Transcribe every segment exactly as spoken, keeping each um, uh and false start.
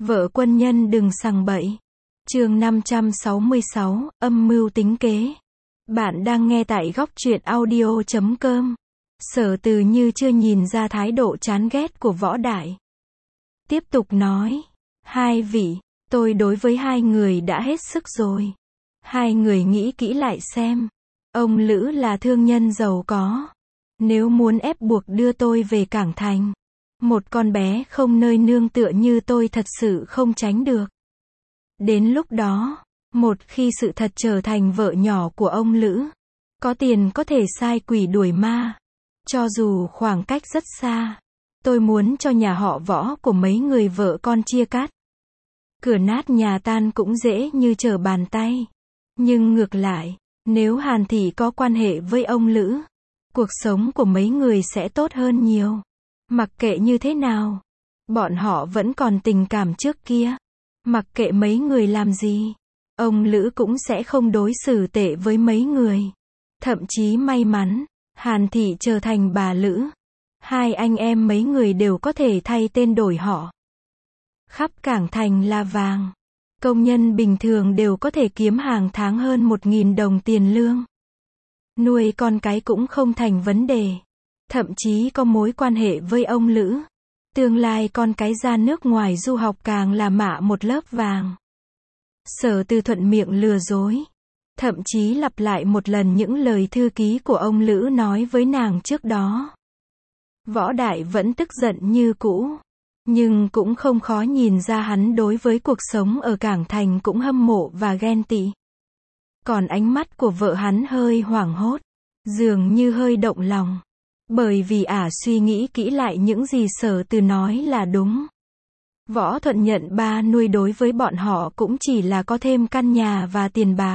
Vợ quân nhân đừng sằng bậy. Chương năm trăm sáu mươi sáu, âm mưu tính kế. Bạn đang nghe tại góc truyện audio chấm com. Sở Từ như chưa nhìn ra thái độ chán ghét của Võ Đại. Tiếp tục nói, hai vị, tôi đối với hai người đã hết sức rồi. Hai người nghĩ kỹ lại xem. Ông Lữ là thương nhân giàu có. Nếu muốn ép buộc đưa tôi về Cảng Thành, một con bé không nơi nương tựa như tôi thật sự không tránh được. Đến lúc đó, một khi sự thật trở thành vợ nhỏ của ông Lữ, có tiền có thể sai quỷ đuổi ma. Cho dù khoảng cách rất xa, tôi muốn cho nhà họ Võ của mấy người vợ con chia cắt. Cửa nát nhà tan cũng dễ như trở bàn tay. Nhưng ngược lại, nếu Hàn Thị có quan hệ với ông Lữ, cuộc sống của mấy người sẽ tốt hơn nhiều. Mặc kệ như thế nào, bọn họ vẫn còn tình cảm trước kia. Mặc kệ mấy người làm gì, ông Lữ cũng sẽ không đối xử tệ với mấy người. Thậm chí may mắn, Hàn Thị trở thành bà Lữ, hai anh em mấy người đều có thể thay tên đổi họ. Khắp Cảng Thành là vàng. Công nhân bình thường đều có thể kiếm hàng tháng hơn một nghìn đồng tiền lương. Nuôi con cái cũng không thành vấn đề. Thậm chí có mối quan hệ với ông Lữ. Tương lai con cái ra nước ngoài du học càng là mạ một lớp vàng. Sở Từ thuận miệng lừa dối. Thậm chí lặp lại một lần những lời thư ký của ông Lữ nói với nàng trước đó. Võ Đại vẫn tức giận như cũ. Nhưng cũng không khó nhìn ra hắn đối với cuộc sống ở Cảng Thành cũng hâm mộ và ghen tị. Còn ánh mắt của vợ hắn hơi hoảng hốt. Dường như hơi động lòng. Bởi vì ả suy nghĩ kỹ lại những gì Sở Từ nói là đúng. Võ Thuận nhận ba nuôi đối với bọn họ cũng chỉ là có thêm căn nhà và tiền bạc.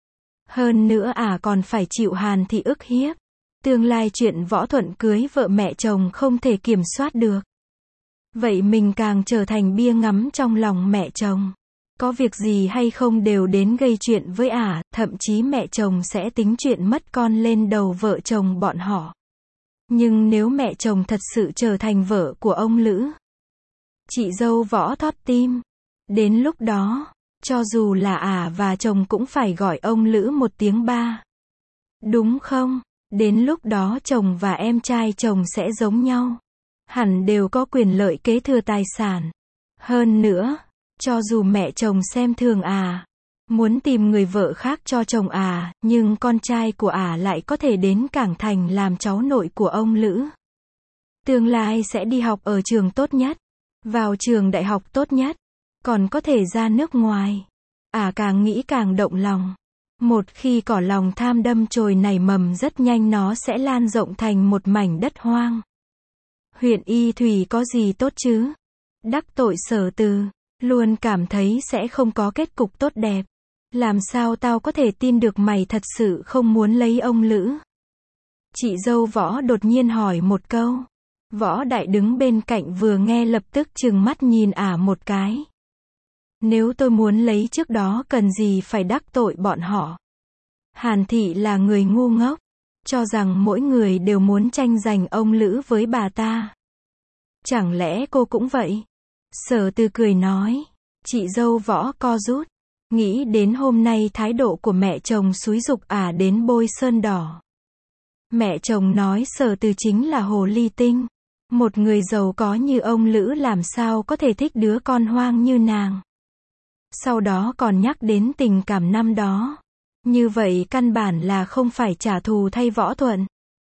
Hơn nữa ả còn phải chịu Hàn Thị ức hiếp. Tương lai chuyện Võ Thuận cưới vợ mẹ chồng không thể kiểm soát được. Vậy mình càng trở thành bia ngắm trong lòng mẹ chồng. Có việc gì hay không đều đến gây chuyện với ả, thậm chí mẹ chồng sẽ tính chuyện mất con lên đầu vợ chồng bọn họ. Nhưng nếu mẹ chồng thật sự trở thành vợ của ông Lữ, chị dâu Võ thót tim. Đến lúc đó, cho dù là ả và chồng cũng phải gọi ông Lữ một tiếng ba. Đúng không? Đến lúc đó chồng và em trai chồng sẽ giống nhau. Hẳn đều có quyền lợi kế thừa tài sản. Hơn nữa, cho dù mẹ chồng xem thường ả, muốn tìm người vợ khác cho chồng ả, nhưng con trai của ả lại có thể đến Cảng Thành làm cháu nội của ông Lữ. Tương lai sẽ đi học ở trường tốt nhất, vào trường đại học tốt nhất, còn có thể ra nước ngoài. Ả càng nghĩ càng động lòng. Một khi cỏ lòng tham đâm chồi nảy mầm rất nhanh nó sẽ lan rộng thành một mảnh đất hoang. Huyện Y Thủy có gì tốt chứ? Đắc tội Sở Từ, luôn cảm thấy sẽ không có kết cục tốt đẹp. Làm sao tao có thể tin được mày thật sự không muốn lấy ông Lữ? Chị dâu Võ đột nhiên hỏi một câu. Võ Đại đứng bên cạnh vừa nghe lập tức trừng mắt nhìn ả một cái. Nếu tôi muốn lấy trước đó cần gì phải đắc tội bọn họ? Hàn Thị là người ngu ngốc, cho rằng mỗi người đều muốn tranh giành ông Lữ với bà ta. Chẳng lẽ cô cũng vậy? Sở Từ cười nói. Chị dâu Võ co rút. Nghĩ đến hôm nay thái độ của mẹ chồng xúi giục ả đến bôi sơn đỏ. Mẹ chồng nói Sở Từ chính là hồ ly tinh. Một người giàu có như ông Lữ làm sao có thể thích đứa con hoang như nàng. Sau đó còn nhắc đến tình cảm năm đó. Như vậy căn bản là không phải trả thù thay Võ Thuận.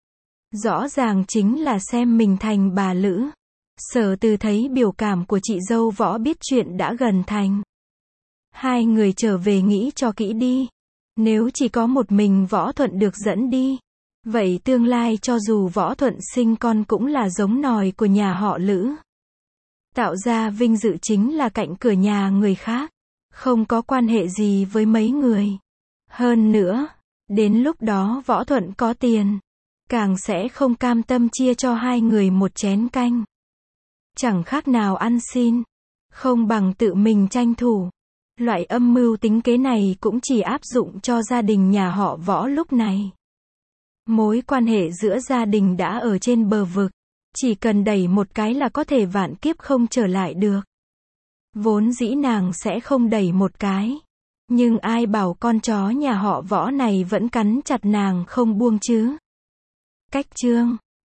Rõ ràng chính là xem mình thành bà Lữ. Sở Từ thấy biểu cảm của chị dâu Võ biết chuyện đã gần thành. Hai người trở về nghĩ cho kỹ đi. Nếu chỉ có một mình Võ Thuận được dẫn đi, vậy tương lai cho dù Võ Thuận sinh con cũng là giống nòi của nhà họ Lữ. Tạo ra vinh dự chính là cạnh cửa nhà người khác. Không có quan hệ gì với mấy người. Hơn nữa, đến lúc đó Võ Thuận có tiền, càng sẽ không cam tâm chia cho hai người một chén canh. Chẳng khác nào ăn xin, không bằng tự mình tranh thủ. Loại âm mưu tính kế này cũng chỉ áp dụng cho gia đình nhà họ Võ lúc này. Mối quan hệ giữa gia đình đã ở trên bờ vực, chỉ cần đẩy một cái là có thể vạn kiếp không trở lại được. Vốn dĩ nàng sẽ không đẩy một cái. Nhưng ai bảo con chó nhà họ Võ này vẫn cắn chặt nàng không buông chứ. Cách chương